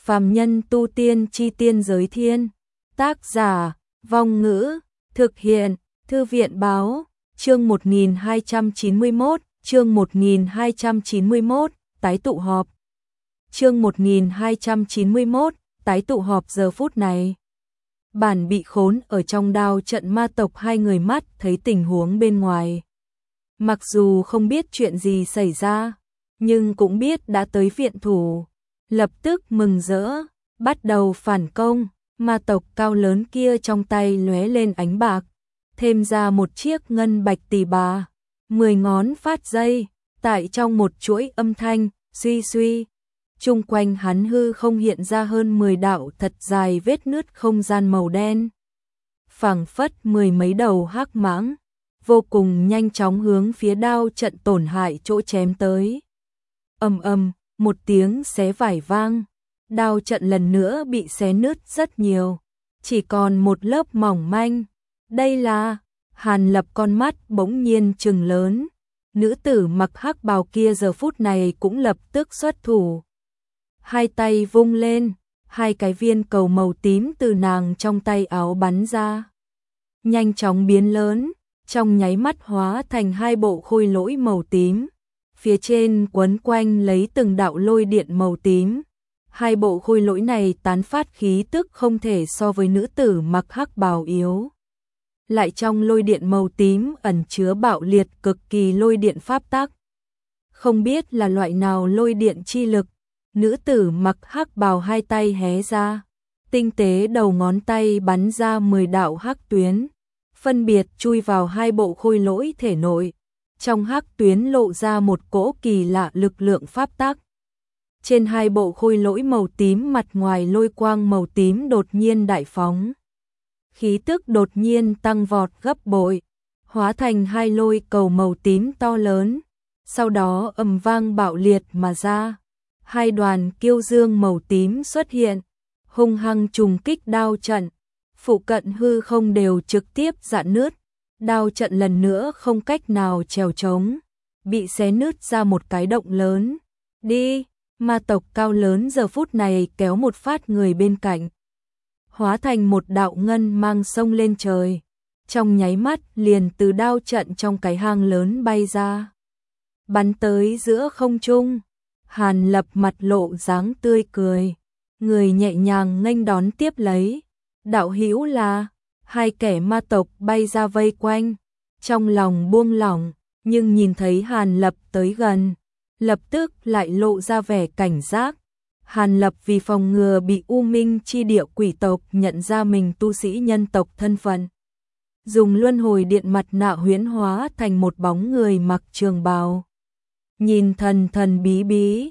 Phàm nhân tu tiên chi tiên giới thiên. Tác giả, Vong Ngữ, thực hiện, Thư viện báo, chương 1291, chương 1291, tái tụ họp. Chương 1291, tái tụ họp giờ phút này. Bản bị khốn ở trong đao trận ma tộc hai người mắt thấy tình huống bên ngoài. Mặc dù không biết chuyện gì xảy ra, nhưng cũng biết đã tới viện thủ. Lập tức mừng rỡ, bắt đầu phản công, ma tộc cao lớn kia trong tay lóe lên ánh bạc, thêm ra một chiếc ngân bạch tỷ bà, 10 ngón phát dây, tại trong một chuỗi âm thanh, suy suy. Chung quanh hắn hư không hiện ra hơn 10 đạo thật dài vết nứt không gian màu đen. Phảng phất 10 mấy đầu hắc mãng, vô cùng nhanh chóng hướng phía đao trận tổn hại chỗ chém tới. Ầm ầm, một tiếng xé vải vang, đao trận lần nữa bị xé nứt rất nhiều, chỉ còn một lớp mỏng manh. Đây là, Hàn Lập con mắt bỗng nhiên trừng lớn, nữ tử mặc hắc bào kia giờ phút này cũng lập tức xuất thủ. Hai tay vung lên, hai cái viên cầu màu tím từ nàng trong tay áo bắn ra. Nhanh chóng biến lớn, trong nháy mắt hóa thành hai bộ khôi lỗi màu tím. Phía trên quấn quanh lấy từng đạo lôi điện màu tím. Hai bộ khôi lỗi này tán phát khí tức không thể so với nữ tử mặc hắc bào yếu. Lại trong lôi điện màu tím ẩn chứa bạo liệt cực kỳ lôi điện pháp tắc. Không biết là loại nào lôi điện chi lực, nữ tử mặc hắc bào hai tay hé ra. Tinh tế đầu ngón tay bắn ra 10 đạo hắc tuyến, phân biệt chui vào hai bộ khôi lỗi thể nội. Trong hắc tuyến lộ ra một cỗ kỳ lạ lực lượng pháp tắc. Trên hai bộ khôi lỗi màu tím mặt ngoài lôi quang màu tím đột nhiên đại phóng. Khí tức đột nhiên tăng vọt gấp bội, hóa thành hai lôi cầu màu tím to lớn. Sau đó ầm vang bạo liệt mà ra. Hai đoàn kiêu dương màu tím xuất hiện, hung hăng trùng kích đao trận. Phụ cận hư không đều trực tiếp rạn nứt. Đao trận lần nữa không cách nào trèo trống, bị xé nứt ra một cái động lớn. Đi, ma tộc cao lớn giờ phút này kéo một phát người bên cạnh, hóa thành một đạo ngân mang sông lên trời. Trong nháy mắt liền từ đao trận trong cái hang lớn bay ra, bắn tới giữa không trung. Hàn Lập mặt lộ dáng tươi cười, người nhẹ nhàng nghênh đón tiếp lấy. Đạo hữu là. Hai kẻ ma tộc bay ra vây quanh, trong lòng buông lỏng, nhưng nhìn thấy Hàn Lập tới gần, lập tức lại lộ ra vẻ cảnh giác. Hàn Lập vì phòng ngừa bị U Minh chi địa quỷ tộc nhận ra mình tu sĩ nhân tộc thân phận, dùng luân hồi điện mặt nạ huyễn hóa thành một bóng người mặc trường bào. Nhìn thần thần bí bí,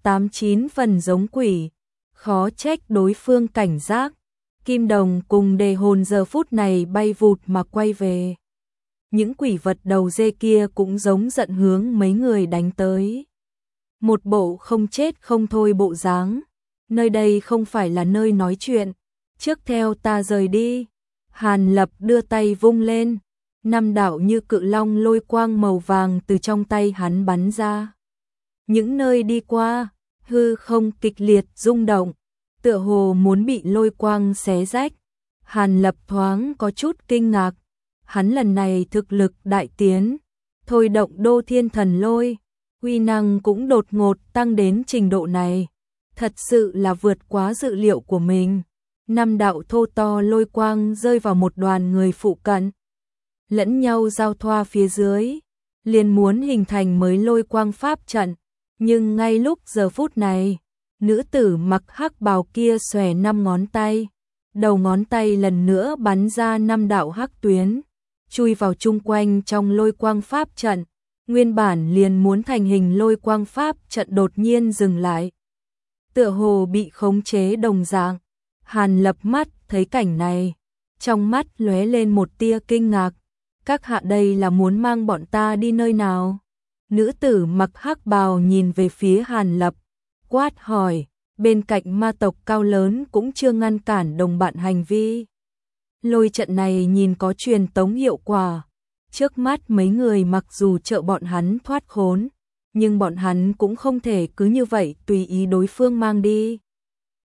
89 phần giống quỷ, khó trách đối phương cảnh giác. Kim đồng cùng đề hồn giờ phút này bay vụt mà quay về. Những quỷ vật đầu dê kia cũng giống giận hướng mấy người đánh tới. Một bộ không chết không thôi bộ dáng. Nơi đây không phải là nơi nói chuyện. Trước theo ta rời đi. Hàn Lập đưa tay vung lên. 5 đạo như cự long lôi quang màu vàng từ trong tay hắn bắn ra. Những nơi đi qua, hư không kịch liệt rung động, tựa hồ muốn bị lôi quang xé rách. Hàn Lập thoáng có chút kinh ngạc, hắn lần này thực lực đại tiến, thôi động đô thiên thần lôi, uy năng cũng đột ngột tăng đến trình độ này, thật sự là vượt quá dự liệu của mình. 5 đạo thô to lôi quang rơi vào một đoàn người phụ cận, lẫn nhau giao thoa phía dưới, liền muốn hình thành mới lôi quang pháp trận, nhưng ngay lúc giờ phút này, nữ tử mặc hắc bào kia xòe 5 ngón tay, đầu ngón tay lần nữa bắn ra 5 đạo hắc tuyến, chui vào chung quanh trong lôi quang pháp trận. Nguyên bản liền muốn thành hình lôi quang pháp trận đột nhiên dừng lại, tựa hồ bị khống chế đồng dạng. Hàn Lập mắt thấy cảnh này, trong mắt lóe lên một tia kinh ngạc. Các hạ đây là muốn mang bọn ta đi nơi nào? Nữ tử mặc hắc bào nhìn về phía Hàn Lập, quát hỏi. Bên cạnh ma tộc cao lớn cũng chưa ngăn cản đồng bạn hành vi. Lôi trận này nhìn có truyền tống hiệu quả. Trước mắt mấy người mặc dù trợ bọn hắn thoát khốn, nhưng bọn hắn cũng không thể cứ như vậy tùy ý đối phương mang đi.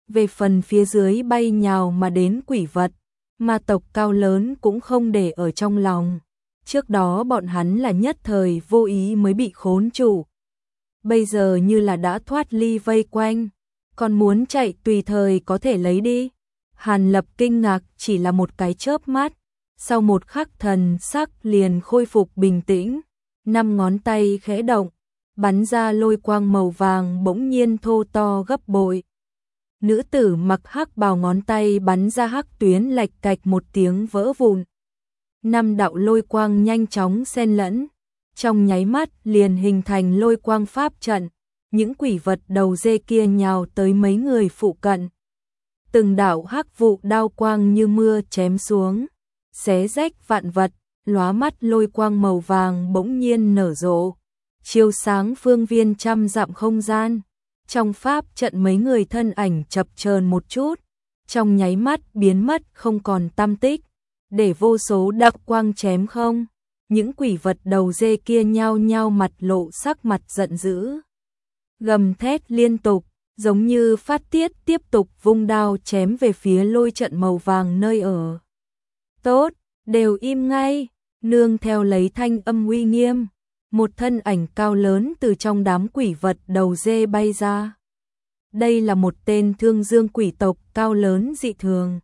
Về phần phía dưới bay nhào mà đến quỷ vật, ma tộc cao lớn cũng không để ở trong lòng. Trước đó bọn hắn là nhất thời vô ý mới bị khốn trụ. Bây giờ như là đã thoát ly vây quanh, còn muốn chạy tùy thời có thể lấy đi. Hàn Lập kinh ngạc chỉ là một cái chớp mắt, sau một khắc thần sắc liền khôi phục bình tĩnh, 5 ngón tay khẽ động, bắn ra lôi quang màu vàng bỗng nhiên thô to gấp bội. Nữ tử mặc hắc bào ngón tay bắn ra hắc tuyến lạch cạch một tiếng vỡ vụn. 5 đạo lôi quang nhanh chóng xen lẫn, trong nháy mắt liền hình thành lôi quang pháp trận, những quỷ vật đầu dê kia nhào tới mấy người phụ cận. Từng đạo hắc vụ đao quang như mưa chém xuống, xé rách vạn vật, lóa mắt lôi quang màu vàng bỗng nhiên nở rộ, chiếu sáng phương viên trăm dặm không gian. Trong pháp trận mấy người thân ảnh chập chờn một chút, trong nháy mắt biến mất không còn tăm tích, để vô số đặc quang chém không. Những quỷ vật đầu dê kia nhao nhao mặt lộ sắc mặt giận dữ, gầm thét liên tục, giống như phát tiết tiếp tục vung đao chém về phía lôi trận màu vàng nơi ở. Tốt, đều im ngay, nương theo lấy thanh âm uy nghiêm, một thân ảnh cao lớn từ trong đám quỷ vật đầu dê bay ra. Đây là một tên thương dương quỷ tộc cao lớn dị thường.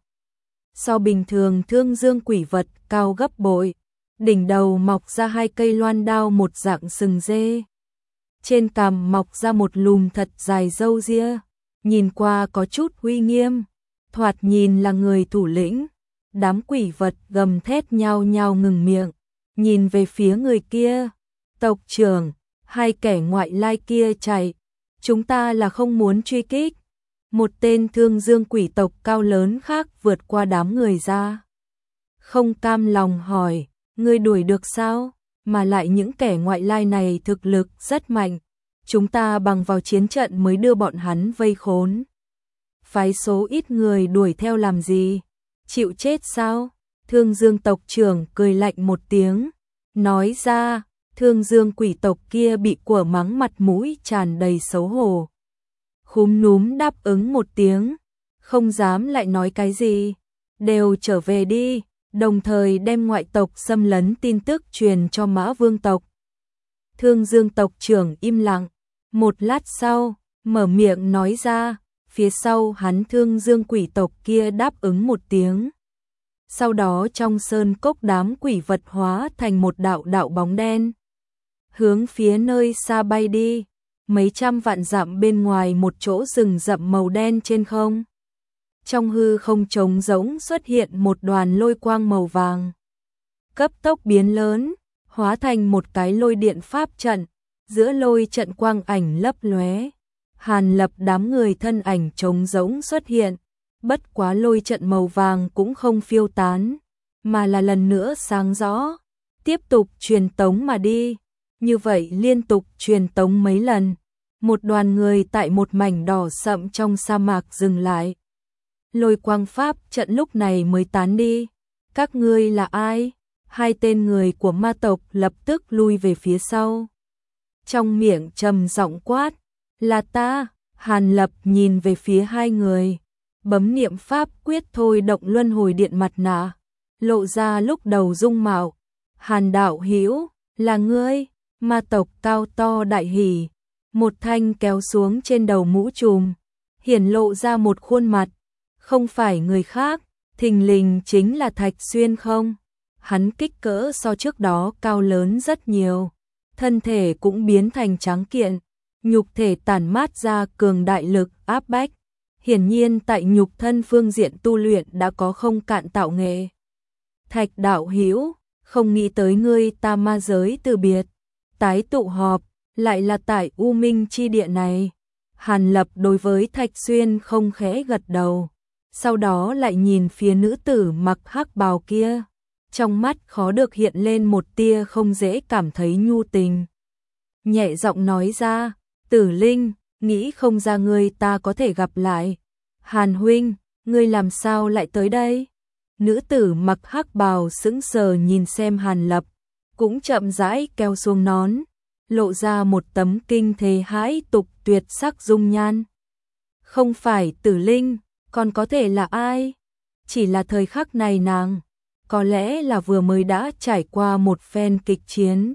So bình thường thương dương quỷ vật cao gấp bội, đỉnh đầu mọc ra 2 cây loan đao một dạng sừng dê. Trên cằm mọc ra một lùm thật dài râu ria, nhìn qua có chút uy nghiêm, thoạt nhìn là người thủ lĩnh. Đám quỷ vật gầm thét nhao nhao ngừng miệng, nhìn về phía người kia. Tộc trưởng, 2 kẻ ngoại lai kia chạy, chúng ta là không muốn truy kích. Một tên thương dương quỷ tộc cao lớn khác vượt qua đám người ra, không cam lòng hỏi, ngươi đuổi được sao? Mà lại những kẻ ngoại lai này thực lực rất mạnh, chúng ta bằng vào chiến trận mới đưa bọn hắn vây khốn. Phái số ít người đuổi theo làm gì? Chịu chết sao? Thương dương tộc trưởng cười lạnh một tiếng, nói ra. Thương dương quỷ tộc kia bị của mắng mặt mũi tràn đầy xấu hổ. Khúm núm đáp ứng một tiếng, không dám lại nói cái gì, đều trở về đi, đồng thời đem ngoại tộc xâm lấn tin tức truyền cho Mã Vương tộc. Thương dương tộc trưởng im lặng, một lát sau, mở miệng nói ra, phía sau hắn thương dương quỷ tộc kia đáp ứng một tiếng. Sau đó trong sơn cốc đám quỷ vật hóa thành một đạo đạo bóng đen, hướng phía nơi xa bay đi, mấy trăm vạn dặm bên ngoài một chỗ rừng rậm màu đen trên không. Trong hư không trống rỗng xuất hiện một đoàn lôi quang màu vàng, cấp tốc biến lớn, hóa thành một cái lôi điện pháp trận, giữa lôi trận quang ảnh lấp lóe. Hàn Lập đám người thân ảnh trống rỗng xuất hiện, bất quá lôi trận màu vàng cũng không phiêu tán, mà là lần nữa sáng rõ, tiếp tục truyền tống mà đi. Như vậy liên tục truyền tống mấy lần, một đoàn người tại một mảnh đỏ sậm trong sa mạc dừng lại. Lôi quang pháp trận lúc này mới tán đi. Các ngươi là ai? 2 tên người của ma tộc lập tức lui về phía sau. Trong miệng trầm giọng quát, là ta. Hàn Lập nhìn về phía 2 người, bấm niệm pháp quyết thôi động luân hồi điện mặt nạ, lộ ra lúc đầu dung mạo. Hàn đạo hữu, là ngươi? Ma tộc cao to đại hỉ, một thanh kéo xuống trên đầu mũ trùm, hiển lộ ra một khuôn mặt, không phải người khác, thình lình chính là Thạch Xuyên không? Hắn kích cỡ so trước đó cao lớn rất nhiều, thân thể cũng biến thành tráng kiện, nhục thể tản mát ra cường đại lực áp bách, hiển nhiên tại nhục thân phương diện tu luyện đã có không cạn tạo nghệ. Thạch đạo hữu, không nghĩ tới ngươi ta ma giới từ biệt, tái tụ họp, lại là tại U Minh chi địa này. Hàn Lập đối với Thạch Xuyên không khẽ gật đầu, sau đó lại nhìn phía nữ tử mặc hắc bào kia, trong mắt khó được hiện lên một tia không dễ cảm thấy nhu tình. Nhẹ giọng nói ra, Tử Linh, nghĩ không ra ngươi ta có thể gặp lại. Hàn huynh, ngươi làm sao lại tới đây? Nữ tử mặc hắc bào sững sờ nhìn xem Hàn Lập, cũng chậm rãi kéo xuống nón, lộ ra một tấm kinh thế hãi tục tuyệt sắc dung nhan. Không phải Tử Linh, còn có thể là ai? Chỉ là thời khắc này nàng, có lẽ là vừa mới đã trải qua một phen kịch chiến.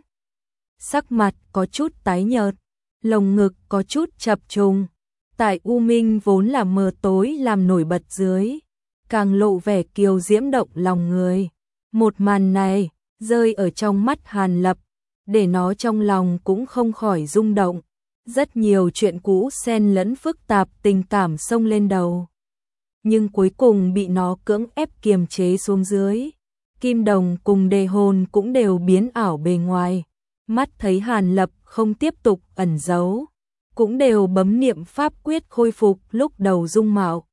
Sắc mặt có chút tái nhợt, lồng ngực có chút chập trùng. Tại u minh vốn là mờ tối làm nổi bật dưới, càng lộ vẻ kiều diễm động lòng người. Một màn này, rơi ở trong mắt Hàn Lập, để nó trong lòng cũng không khỏi rung động. Rất nhiều chuyện cũ xen lẫn phức tạp tình cảm xông lên đầu. Nhưng cuối cùng bị nó cưỡng ép kiềm chế xuống dưới. Kim Đồng cùng Đề Hồn cũng đều biến ảo bề ngoài. Mắt thấy Hàn Lập không tiếp tục ẩn giấu, cũng đều bấm niệm pháp quyết khôi phục lúc đầu dung mạo.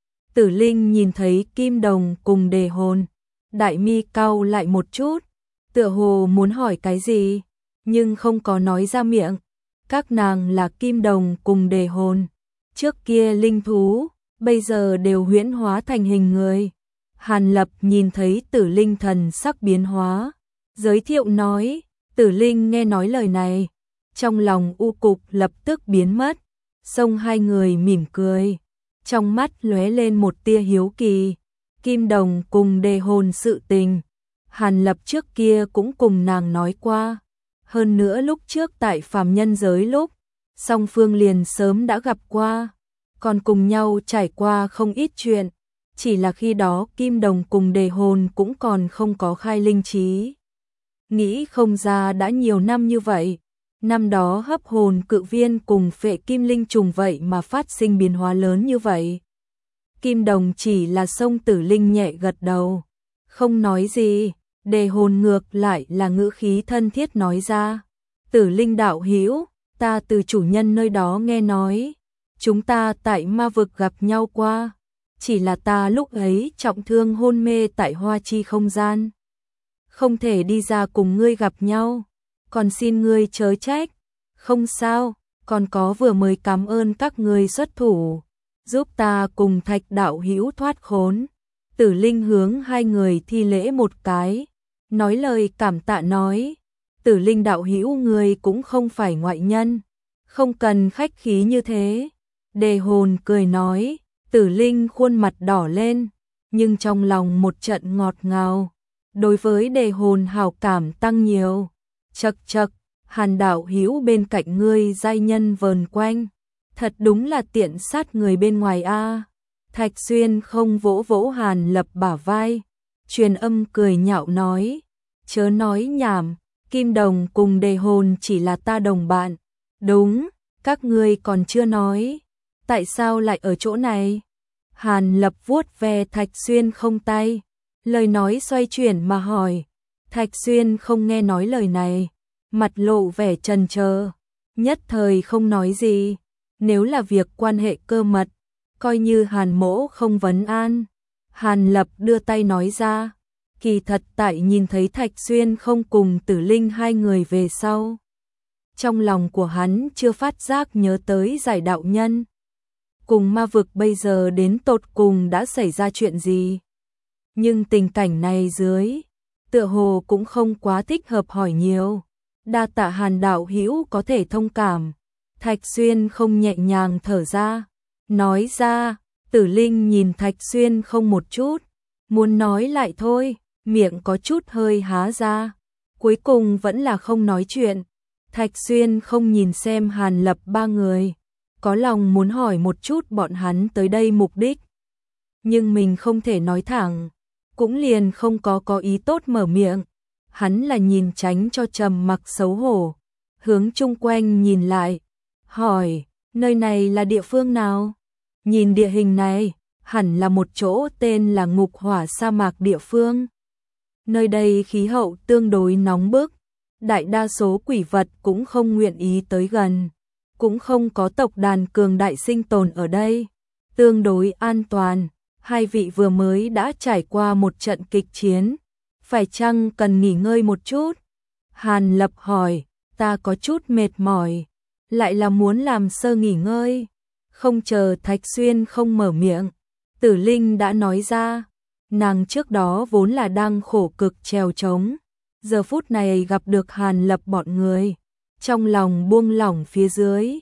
Tử Linh nhìn thấy Kim Đồng cùng Đề Hồn, đại mi cau lại một chút, tựa hồ muốn hỏi cái gì, nhưng không có nói ra miệng. Các nàng là Kim Đồng cùng Đề Hồn, trước kia linh thú, bây giờ đều huyễn hóa thành hình người. Hàn Lập nhìn thấy Tử Linh thần sắc biến hóa, giới thiệu nói. Tử Linh nghe nói lời này, trong lòng u cục lập tức biến mất, xông hai người mỉm cười, trong mắt lóe lên một tia hiếu kỳ. Kim Đồng cùng Đề Hồn sự tình, Hàn Lập trước kia cũng cùng nàng nói qua, hơn nữa lúc trước tại phàm nhân giới lúc, song phương liền sớm đã gặp qua, còn cùng nhau trải qua không ít chuyện, chỉ là khi đó Kim Đồng cùng Đề Hồn cũng còn không có khai linh trí. Nghĩ không ra đã nhiều năm như vậy, năm đó hấp hồn cự viên cùng phệ kim linh trùng vậy mà phát sinh biến hóa lớn như vậy. Kim Đồng chỉ là xông Tử Linh nhẹ gật đầu, không nói gì. Đề Hồn ngược lại là ngữ khí thân thiết nói ra. Tử Linh đạo hữu, ta từ chủ nhân nơi đó nghe nói, chúng ta tại ma vực gặp nhau qua, chỉ là ta lúc ấy trọng thương hôn mê tại Hoa Chi không gian, không thể đi ra cùng ngươi gặp nhau, còn xin ngươi chớ trách. Không sao, còn có vừa mới cảm ơn các ngươi xuất thủ, giúp ta cùng Thạch đạo hữu thoát khốn. Tử Linh hướng hai người thi lễ một cái, nói lời cảm tạ nói. Tử Linh đạo hữu ngươi cũng không phải ngoại nhân, không cần khách khí như thế. Đề Hồn cười nói. Tử Linh khuôn mặt đỏ lên, nhưng trong lòng một trận ngọt ngào. Đối với Đề Hồn hảo cảm tăng nhiều. Chậc chậc, Hàn đạo hữu bên cạnh ngươi giai nhân vờn quanh, thật đúng là tiện sát người bên ngoài a. Thạch Xuyên không vỗ vỗ Hàn Lập bả vai, truyền âm cười nhạo nói, chớ nói nhảm, Kim Đồng cùng Đề Hồn chỉ là ta đồng bạn. Đúng, các ngươi còn chưa nói, tại sao lại ở chỗ này? Hàn Lập vuốt ve Thạch Xuyên không tay, lời nói xoay chuyển mà hỏi. Thạch Xuyên không nghe nói lời này, mặt lộ vẻ chần chờ, nhất thời không nói gì. Nếu là việc quan hệ cơ mật, coi như Hàn mỗ không vấn an. Hàn Lập đưa tay nói ra, kỳ thật tại nhìn thấy Thạch Xuyên không cùng Tử Linh hai người về sau, trong lòng của hắn chưa phát giác nhớ tới Giải đạo nhân. Cùng ma vực bây giờ đến tột cùng đã xảy ra chuyện gì? Nhưng tình cảnh này dưới, tựa hồ cũng không quá thích hợp hỏi nhiều. Đa tạ Hàn đạo hữu có thể thông cảm. Thạch Xuyên không nhẹ nhàng thở ra, nói ra. Tử Linh nhìn Thạch Xuyên không một chút, muốn nói lại thôi, miệng có chút hơi há ra, cuối cùng vẫn là không nói chuyện. Thạch Xuyên không nhìn xem Hàn Lập ba người, có lòng muốn hỏi một chút bọn hắn tới đây mục đích, nhưng mình không thể nói thẳng, cũng liền không có ý tốt mở miệng. Hắn là nhìn tránh cho trầm mặc xấu hổ, hướng chung quanh nhìn lại, hỏi, nơi này là địa phương nào? Nhìn địa hình này, hẳn là một chỗ tên là Ngục Hỏa sa mạc địa phương. Nơi đây khí hậu tương đối nóng bức, đại đa số quỷ vật cũng không nguyện ý tới gần, cũng không có tộc đàn cường đại sinh tồn ở đây, tương đối an toàn. Hai vị vừa mới đã trải qua một trận kịch chiến, phải chăng cần nghỉ ngơi một chút? Hàn Lập hỏi, ta có chút mệt mỏi, lại là muốn làm sơ nghỉ ngơi. Không chờ Thạch Xuyên không mở miệng, Tử Linh đã nói ra, nàng trước đó vốn là đang khổ cực trèo trống, giờ phút này gặp được Hàn Lập bọn người, trong lòng buông lỏng phía dưới,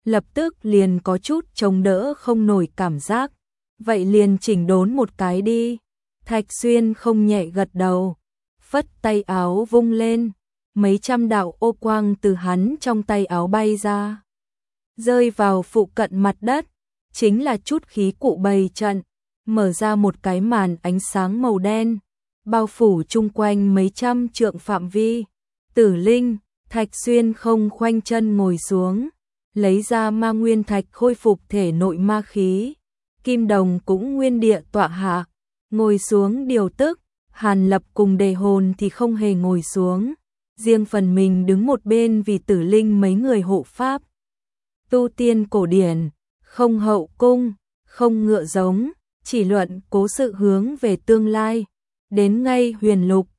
lập tức liền có chút chống đỡ không nổi cảm giác. Vậy liền chỉnh đốn một cái đi. Thạch Xuyên không nhẹ gật đầu, phất tay áo vung lên, mấy trăm đạo ô quang từ hắn trong tay áo bay ra, rơi vào phụ cận mặt đất, chính là chút khí cụ bày trận, mở ra một cái màn ánh sáng màu đen, bao phủ chung quanh mấy trăm trượng phạm vi. Tử Linh, Thạch Xuyên không khoanh chân ngồi xuống, lấy ra ma nguyên thạch khôi phục thể nội ma khí. Kim Đồng cũng nguyên địa tọa hạ, ngồi xuống điều tức. Hàn Lập cùng Đề Hồn thì không hề ngồi xuống, riêng phần mình đứng một bên vì Tử Linh mấy người hộ pháp. Tu tiên cổ điển, không hậu cung, không ngựa giống, chỉ luận cố sự hướng về tương lai. Đến ngay huyền lục,